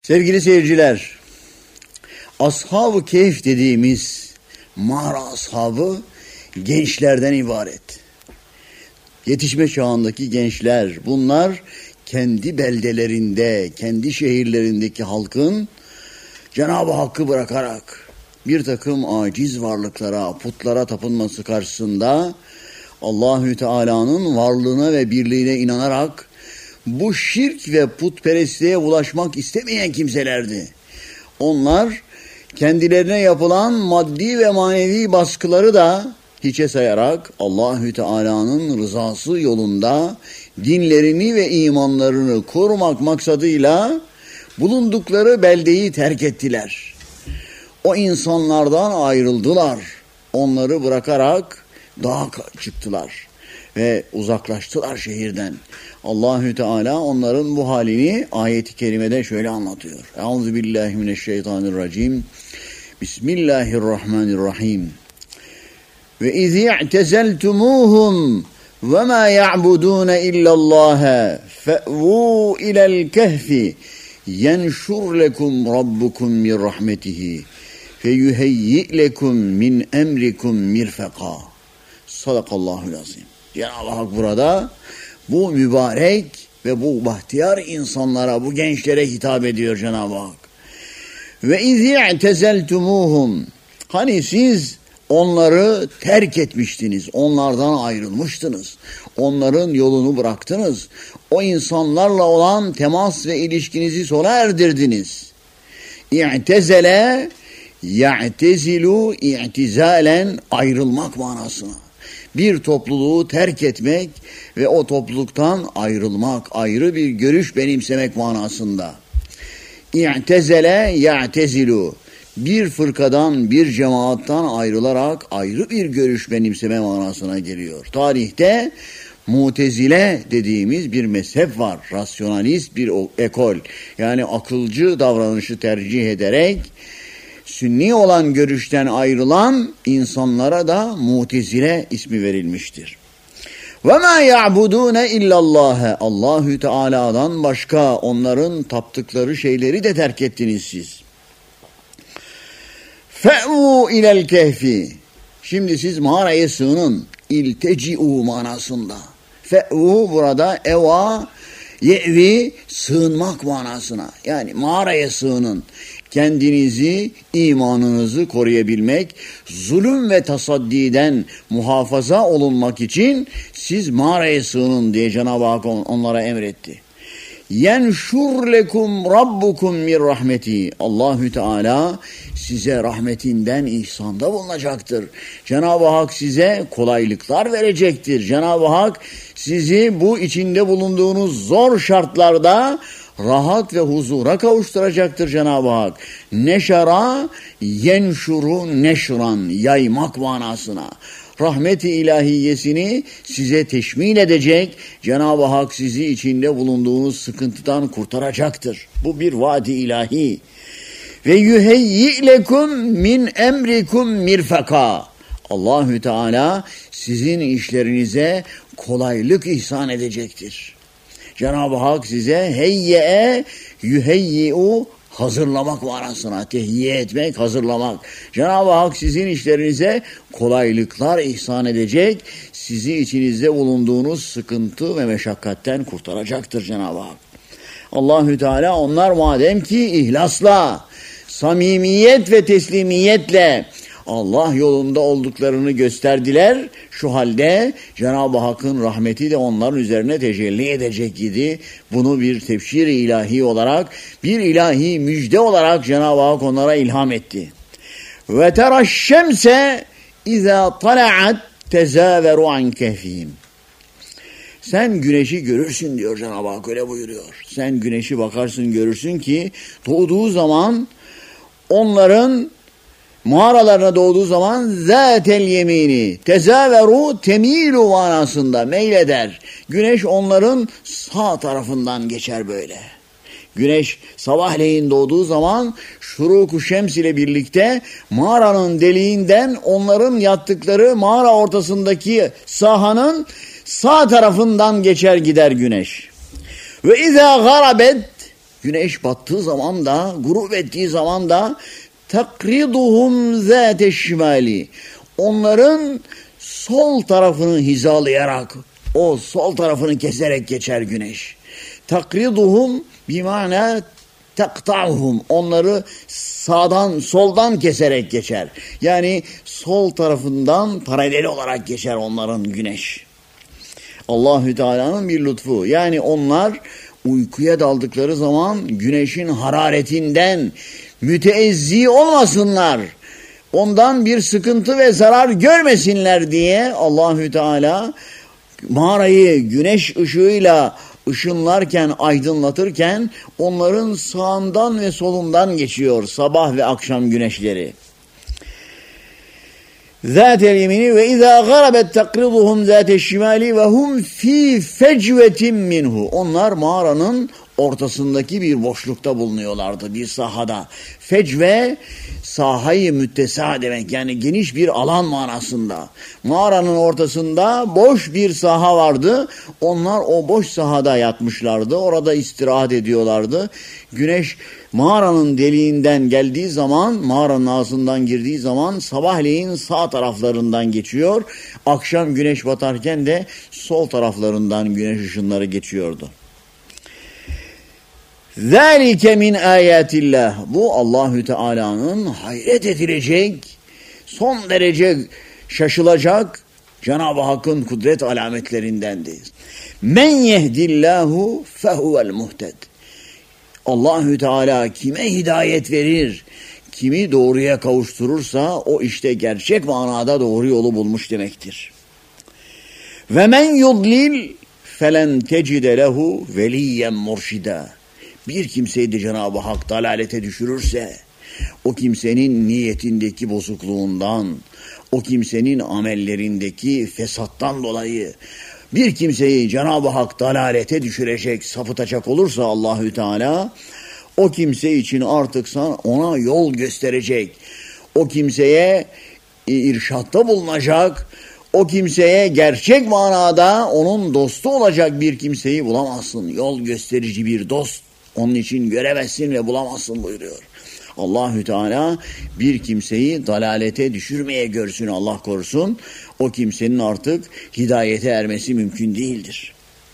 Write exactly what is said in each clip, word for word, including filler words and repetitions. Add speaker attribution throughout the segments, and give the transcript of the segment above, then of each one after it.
Speaker 1: Sevgili seyirciler, Ashab-ı Kehf dediğimiz mağara ashabı gençlerden ibaret. Yetişme çağındaki gençler, bunlar kendi beldelerinde, kendi şehirlerindeki halkın Cenab-ı Hakk'ı bırakarak bir takım aciz varlıklara, putlara tapınması karşısında Allahü Teala'nın varlığına ve birliğine inanarak bu şirk ve putperestliğe ulaşmak istemeyen kimselerdi. Onlar kendilerine yapılan maddi ve manevi baskıları da hiçe sayarak Allahü Teala'nın rızası yolunda dinlerini ve imanlarını korumak maksadıyla bulundukları beldeyi terk ettiler. O insanlardan ayrıldılar. Onları bırakarak dağa çıktılar ve uzaklaştılar şehirden. Allahü Teala onların bu halini ayet-i kerimede şöyle anlatıyor. Euzubillahimineşşeytanirracim. Bismillahirrahmanirrahim. Ve izî i'tezeltumuhum ve mâ ya'budûne illallâhe fe'vû ilel kehfi yenşur lekum rabbukum min rahmetihi feyuheyyi lekum min emrikum mirfeka. Sadakallahul azim. Cenab-ı Hak burada bu mübarek ve bu bahtiyar insanlara, bu gençlere hitap ediyor Cenab-ı Hak. Ve izî i'tezeltumuhum, hani siz onları terk etmiştiniz, onlardan ayrılmıştınız, onların yolunu bıraktınız, o insanlarla olan temas ve ilişkinizi sona erdirdiniz. İ'tezele, ya'tezilu, i'tizalen, ayrılmak manasına. Bir topluluğu terk etmek ve o topluluktan ayrılmak, ayrı bir görüş benimsemek manasında. İ'tezele, ya'tezilu, bir fırkadan, bir cemaattan ayrılarak ayrı bir görüş benimseme manasına geliyor. Tarihte Mutezile dediğimiz bir mezhep var. Rasyonalist bir ekol. Yani akılcı davranışı tercih ederek Sünni olan görüşten ayrılan insanlara da Mutezile ismi verilmiştir. Ve ma ya'budune illallâhe, Allahü Teala'dan başka onların taptıkları şeyleri de terk ettiniz siz. Fe'u ilel kehfi, şimdi siz mağaraya sığının. İlteci'u manasında. Fe'u burada eva, ye'vi, sığınmak manasına. Yani mağaraya sığının. Kendinizi, imanınızı koruyabilmek, zulüm ve tasaddiden muhafaza olunmak için siz mağaraya sığının diye Cenab-ı Hak onlara emretti. Yenşur lekum rabbukum min rahmeti. Allahü Teala size rahmetinden ihsanda bulunacaktır. Cenab-ı Hak size kolaylıklar verecektir. Cenab-ı Hak sizi bu içinde bulunduğunuz zor şartlarda rahat ve huzura kavuşturacaktır Cenab-ı Hak. Neşara, yenşuru neşran, yaymak manasına. Rahmet-i ilahiyesini size teşmil edecek, Cenab-ı Hak sizi içinde bulunduğunuz sıkıntıdan kurtaracaktır. Bu bir vaadi ilahi. Ve yuheyyi lekum min emrikum mirfaka. Allahü Teala sizin işlerinize kolaylık ihsan edecektir. Cenab-ı Hak size heyye yuheyyi'u, hazırlamak manasına, tehiyye etmek, hazırlamak. Cenab-ı Hak sizin işlerinize kolaylıklar ihsan edecek, sizi içinizde bulunduğunuz sıkıntı ve meşakkatten kurtaracaktır Cenab-ı Hak. Allahü Teala onlar madem ki ihlasla, samimiyet ve teslimiyetle Allah yolunda olduklarını gösterdiler. Şu halde Cenab-ı Hakk'ın rahmeti de onların üzerine tecelli edecek idi. Bunu bir tefsir-i ilahi olarak, bir ilahi müjde olarak Cenab-ı Hak onlara ilham etti. Ve teraşşemse izâ tala'at tezâveru an kehfihim. Sen güneşi görürsün diyor Cenab-ı Hak, öyle buyuruyor. Sen güneşi bakarsın, görürsün ki doğduğu zaman onların mağaralarına doğduğu zaman zâtel yemini tezâveru temilu manasında meyleder. Güneş onların sağ tarafından geçer böyle. Güneş sabahleyin doğduğu zaman şurûk-u şems ile birlikte mağaranın deliğinden onların yattıkları mağara ortasındaki sahanın sağ tarafından geçer gider güneş. Ve izâ garabet, güneş battığı zaman da, grup ettiği zaman da takriduhum zâte şimali, onların sol tarafını hizalayarak, o sol tarafını keserek geçer güneş. Takriduhum bimana takta'uhum, onları sağdan soldan keserek geçer. Yani sol tarafından paralel olarak geçer onların güneş. Allahü Teala'nın bir lütfu. Yani onlar uykuya daldıkları zaman güneşin hararetinden müteezzi olmasınlar. Ondan bir sıkıntı ve zarar görmesinler diye Allahü Teala mağarayı güneş ışığıyla ışınlarken, aydınlatırken onların sağından ve solundan geçiyor sabah ve akşam güneşleri. Zâtel yemini ve izâ garabet takriduhum zâte şimali ve hum fî fecvetin minhu. Onlar mağaranın ortasındaki bir boşlukta bulunuyorlardı, bir sahada. Fecve, sahayı müttesa demek, yani geniş bir alan manasında. Mağaranın ortasında boş bir saha vardı. Onlar o boş sahada yatmışlardı. Orada istirahat ediyorlardı. Güneş mağaranın deliğinden geldiği zaman, mağaranın ağzından girdiği zaman sabahleyin sağ taraflarından geçiyor. Akşam güneş batarken de sol taraflarından güneş ışınları geçiyordu. Zâlike min âyâtillah. Bu Allahü Teala'nın hayret edilecek, son derece şaşılacak Cenab-ı Hakk'ın kudret alametlerindendir. Men yehdillahu fehuvel muhted. Allahü Teala kime hidayet verir, kimi doğruya kavuşturursa o işte gerçek manada doğru yolu bulmuş demektir. Ve men yudlil felen tecide lehu veliyyen murşida. Bir kimseyi de Cenab-ı Hak dalalete düşürürse, o kimsenin niyetindeki bozukluğundan, o kimsenin amellerindeki fesattan dolayı bir kimseyi Cenab-ı Hak dalalete düşürecek, sapıtacak olursa Allahü Teala, o kimse için artık ona yol gösterecek, o kimseye irşatta bulunacak, o kimseye gerçek manada onun dostu olacak bir kimseyi bulamazsın. Yol gösterici bir dost onun için göremezsin ve bulamazsın buyuruyor. Allahü Teala bir kimseyi dalalete düşürmeye görsün, Allah korusun. O kimsenin artık hidayete ermesi mümkün değildir.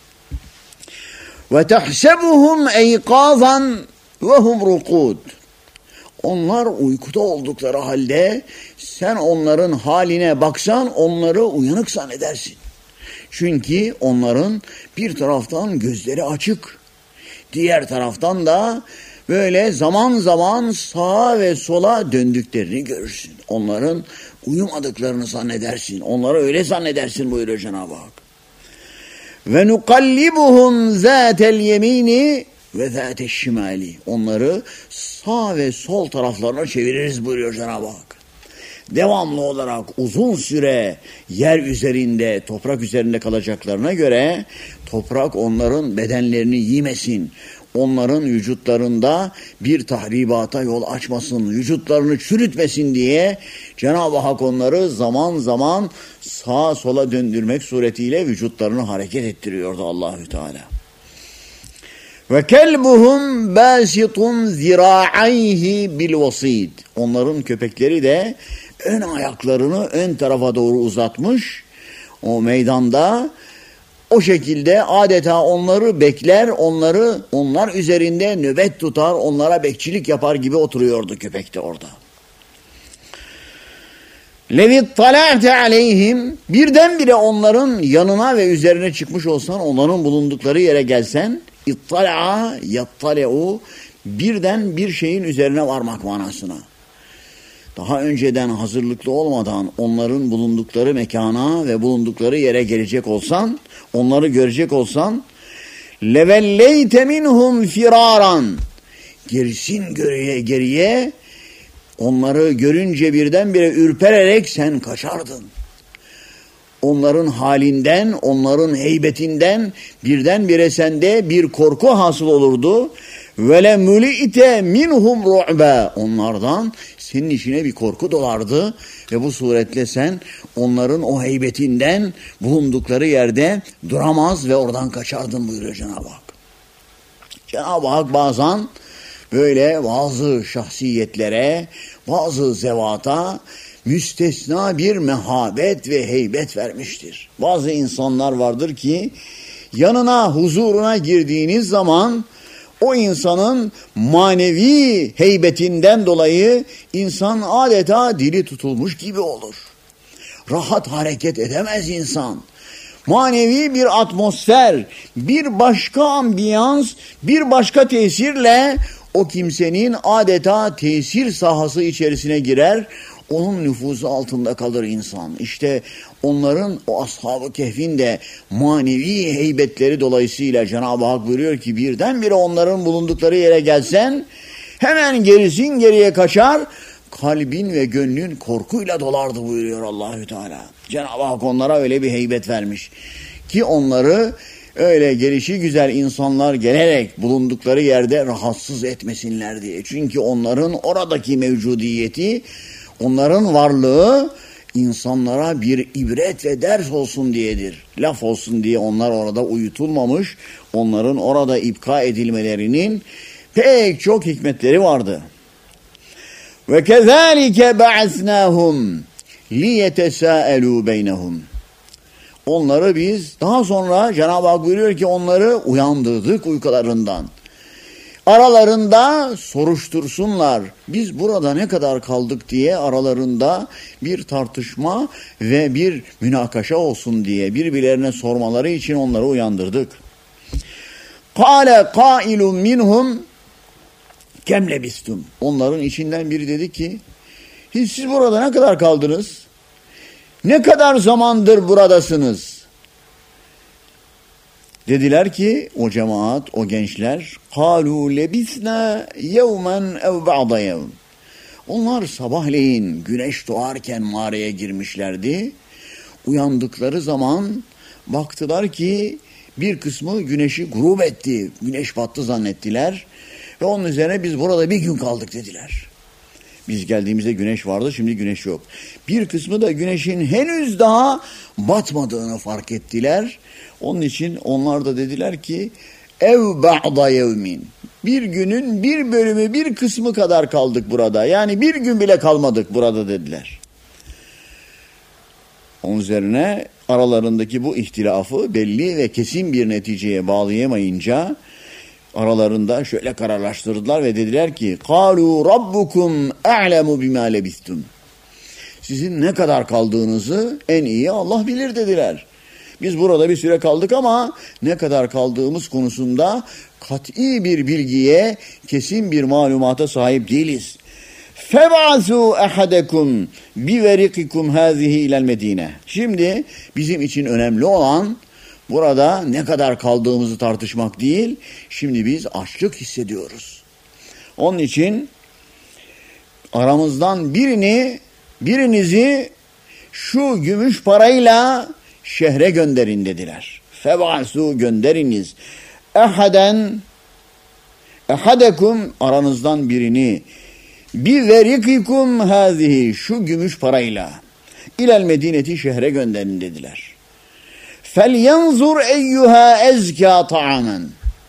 Speaker 1: Ve tahsebuhum eykazan ve hum rukud. Onlar uykuda oldukları halde sen onların haline baksan onları uyanık zannedersin. Çünkü onların bir taraftan gözleri açık, diğer taraftan da böyle zaman zaman sağa ve sola döndüklerini görürsün. Onların uyumadıklarını zannedersin. Onları öyle zannedersin buyuruyor Cenab-ı Hak. Ve nukallibuhum zâtel yemini ve zâteş şimali. Onları sağ ve sol taraflarına çeviririz buyuruyor Cenab-ı Hak. Devamlı olarak uzun süre yer üzerinde, toprak üzerinde kalacaklarına göre toprak onların bedenlerini yemesin. Onların vücutlarında bir tahribata yol açmasın, vücutlarını çürütmesin diye Cenab-ı Hak onları zaman zaman sağa sola döndürmek suretiyle vücutlarını hareket ettiriyordu Allahü Teala. Ve kelbuhum basitun zira'ayhi bil vasid. Onların köpekleri de ön ayaklarını ön tarafa doğru uzatmış o meydanda. O şekilde adeta onları bekler, onları onlar üzerinde nöbet tutar, onlara bekçilik yapar gibi oturuyordu köpek de orada. Levit tala'te aleyhim, birdenbire onların yanına ve üzerine çıkmış olsan, onların bulundukları yere gelsen, ittala'a yattale'u, birden bir şeyin üzerine varmak manasına. Daha önceden hazırlıklı olmadan onların bulundukları mekana ve bulundukları yere gelecek olsan, onları görecek olsan, levelleyte minhum firaran, gerisin geriye geriye, onları görünce birdenbire ürpererek sen kaçardın. Onların halinden, onların heybetinden birdenbire sende bir korku hasıl olurdu. Vele mulite minhum ru'ba, onlardan senin içine bir korku dolardı ve bu suretle sen onların o heybetinden bulundukları yerde duramaz ve oradan kaçardın buyuruyor Cenab-ı Hak. Cenab-ı Hak bazen böyle bazı şahsiyetlere, bazı zevata müstesna bir mehabet ve heybet vermiştir. Bazı insanlar vardır ki yanına, huzuruna girdiğiniz zaman o insanın manevi heybetinden dolayı insan adeta dili tutulmuş gibi olur. Rahat hareket edemez insan. Manevi bir atmosfer, bir başka ambiyans, bir başka tesirle o kimsenin adeta tesir sahası içerisine girer, onun nüfuzu altında kalır insan. İşte onların, o Ashab-ı Kehf'in de manevi heybetleri dolayısıyla Cenab-ı Hak buyuruyor ki birdenbire onların bulundukları yere gelsen hemen gerisin geriye kaçar, kalbin ve gönlün korkuyla dolardı buyuruyor Allahü Teala. Cenab-ı Hak onlara öyle bir heybet vermiş ki onları öyle gelişi güzel insanlar gelerek bulundukları yerde rahatsız etmesinler diye. Çünkü onların oradaki mevcudiyeti, onların varlığı insanlara bir ibret ve ders olsun diyedir. Laf olsun diye onlar orada uyutulmamış, onların orada ipka edilmelerinin pek çok hikmetleri vardı. Ve kezalike ba'asnahum liyetesâelû beynehum. Onları biz daha sonra Cenab-ı Hak buyuruyor ki onları uyandırdık uykularından. Aralarında soruştursunlar. Biz burada ne kadar kaldık diye aralarında bir tartışma ve bir münakaşa olsun diye birbirlerine sormaları için onları uyandırdık. Kâle kâilun minhum kem lebistum. Onların içinden biri dedi ki siz burada ne kadar kaldınız? Ne kadar zamandır buradasınız? Dediler ki o cemaat, o gençler قَالُوا لَبِثْنَا يَوْمًا اَوْ بَعْضَ يَوْمٍ. Onlar sabahleyin güneş doğarken mağaraya girmişlerdi. Uyandıkları zaman baktılar ki bir kısmı güneşi grup etti. Güneş battı zannettiler. Ve onun üzerine biz burada bir gün kaldık dediler. Biz geldiğimizde güneş vardı, şimdi güneş yok. Bir kısmı da güneşin henüz daha batmadığını fark ettiler. Onun için onlar da dediler ki ev ba'da yevmin. Bir günün bir bölümü, bir kısmı kadar kaldık burada. Yani bir gün bile kalmadık burada dediler. Onun üzerine aralarındaki bu ihtilafı belli ve kesin bir neticeye bağlayamayınca aralarında şöyle kararlaştırdılar ve dediler ki قَالُوا رَبُّكُمْ اَعْلَمُ بِمَا لَبِثْتُمْ. Sizin ne kadar kaldığınızı en iyi Allah bilir dediler. Biz burada bir süre kaldık ama ne kadar kaldığımız konusunda kat'i bir bilgiye, kesin bir malumata sahip değiliz. فَبَعْثُوا اَحَدَكُمْ بِوَرِقِكُمْ هَذِهِ اِلَى الْمَد۪ينَ. Şimdi bizim için önemli olan burada ne kadar kaldığımızı tartışmak değil, şimdi biz açlık hissediyoruz. Onun için aramızdan birini, birinizi şu gümüş parayla şehre gönderin dediler. Feb'asu gönderiniz. Ehaden, ehadekum aranızdan birini, bi verikikum hazihi şu gümüş parayla ilel medineti şehre gönderin dediler. فَلْيَنْظُرْ اَيُّهَا اَزْكَى طَعَامًا.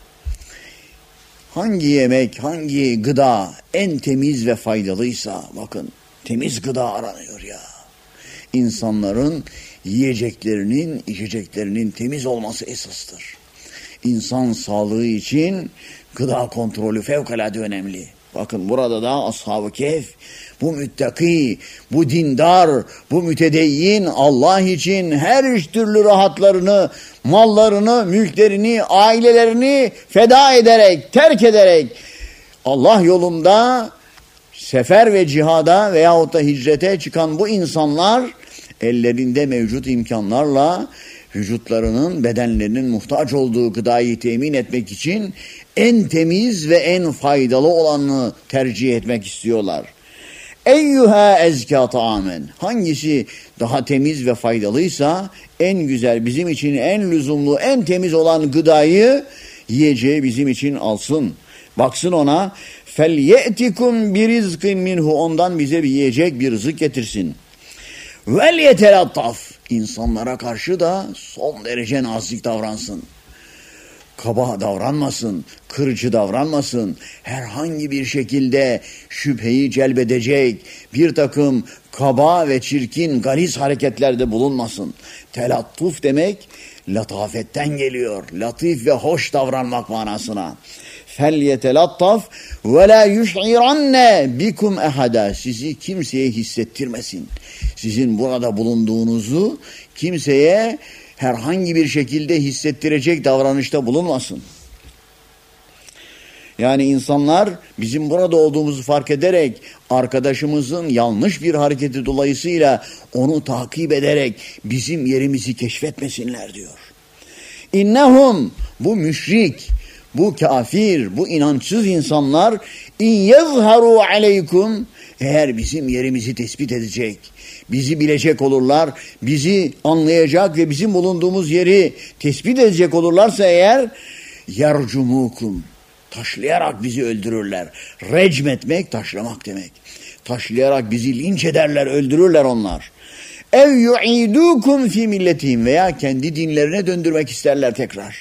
Speaker 1: Hangi yemek, hangi gıda en temiz ve faydalıysa, bakın temiz gıda aranıyor ya. İnsanların yiyeceklerinin, içeceklerinin temiz olması esastır. İnsan sağlığı için gıda kontrolü fevkalade önemli. Bakın burada da Ashab-ı Kehf, bu müttaki, bu dindar, bu mütedeyyin Allah için her türlü rahatlarını, mallarını, mülklerini, ailelerini feda ederek, terk ederek Allah yolunda sefer ve cihada veyahut da hicrete çıkan bu insanlar ellerinde mevcut imkanlarla vücutlarının, bedenlerinin muhtaç olduğu gıdayı temin etmek için en temiz ve en faydalı olanı tercih etmek istiyorlar. Eyyuha ezkâ ta'amen. Hangisi daha temiz ve faydalıysa en güzel, bizim için en lüzumlu, en temiz olan gıdayı yiyeceği bizim için alsın. Baksın ona. Felye'tikum birizkin minhu. Ondan bize bir yiyecek, bir rızık getirsin. Vel yetelattaf. İnsanlara karşı da son derece nazik davransın. kaba davranmasın, kırıcı davranmasın, herhangi bir şekilde şüpheyi celbedecek bir takım kaba ve çirkin, galiz hareketlerde bulunmasın. Telattuf demek latafetten geliyor. Latif ve hoş davranmak manasına. فَلْيَتَلَطَّفْ وَلَا يُشْعِرَنَّ بِكُمْ اَحَدًا. Sizi kimseye hissettirmesin. Sizin burada bulunduğunuzu kimseye herhangi bir şekilde hissettirecek davranışta bulunmasın. Yani insanlar bizim burada olduğumuzu fark ederek arkadaşımızın yanlış bir hareketi dolayısıyla onu takip ederek bizim yerimizi keşfetmesinler diyor. İnnehum, bu müşrik, bu kafir, bu inançsız insanlar in yezharu aleykum, eğer bizim yerimizi tespit edecek, bizi bilecek olurlar, bizi anlayacak ve bizim bulunduğumuz yeri tespit edecek olurlarsa eğer yercumukum, taşlayarak bizi öldürürler. Recm etmek, taşlamak demek. Taşlayarak bizi linç ederler, öldürürler onlar. Ev yu'idukum fi milletihim, veya kendi dinlerine döndürmek isterler tekrar.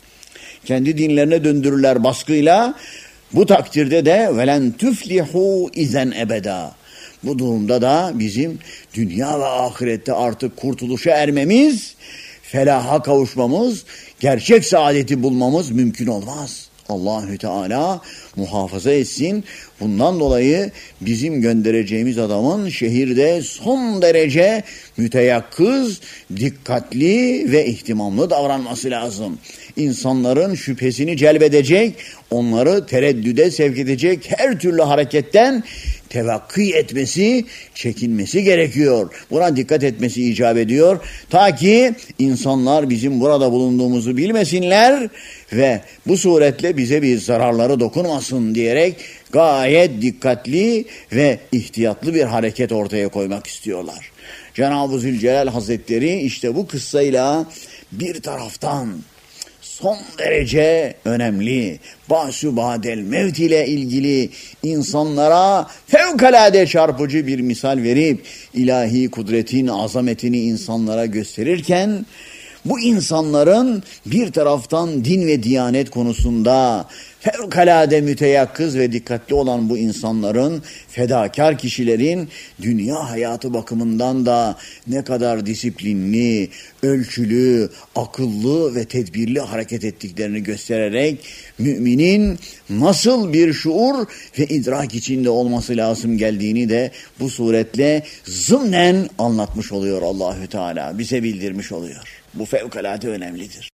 Speaker 1: Kendi dinlerine döndürürler baskıyla. Bu takdirde de velen tuflihu izen ebeda. Bu durumda da bizim dünya ve ahirette artık kurtuluşa ermemiz, felaha kavuşmamız, gerçek saadeti bulmamız mümkün olmaz. Allahü Teala muhafaza etsin. Bundan dolayı bizim göndereceğimiz adamın şehirde son derece müteyakkız, dikkatli ve ihtimamlı davranması lazım. İnsanların şüphesini celbedecek, onları tereddüde sevk edecek her türlü hareketten tevakki etmesi, çekinmesi gerekiyor. Buna dikkat etmesi icap ediyor. Ta ki insanlar bizim burada bulunduğumuzu bilmesinler ve bu suretle bize bir zararları dokunmasın diyerek gayet dikkatli ve ihtiyatlı bir hareket ortaya koymak istiyorlar. Cenab-ı Zülcelal Hazretleri işte bu kıssayla bir taraftan son derece önemli, Ba'su ba'del mevt ile ilgili insanlara fevkalade çarpıcı bir misal verip ilahi kudretin azametini insanlara gösterirken bu insanların bir taraftan din ve diyanet konusunda fevkalade müteyakkız ve dikkatli olan bu insanların, fedakar kişilerin dünya hayatı bakımından da ne kadar disiplinli, ölçülü, akıllı ve tedbirli hareket ettiklerini göstererek müminin nasıl bir şuur ve idrak içinde olması lazım geldiğini de bu suretle zımnen anlatmış oluyor Allahü Teala, bize bildirmiş oluyor. Bu fevkalade önemlidir.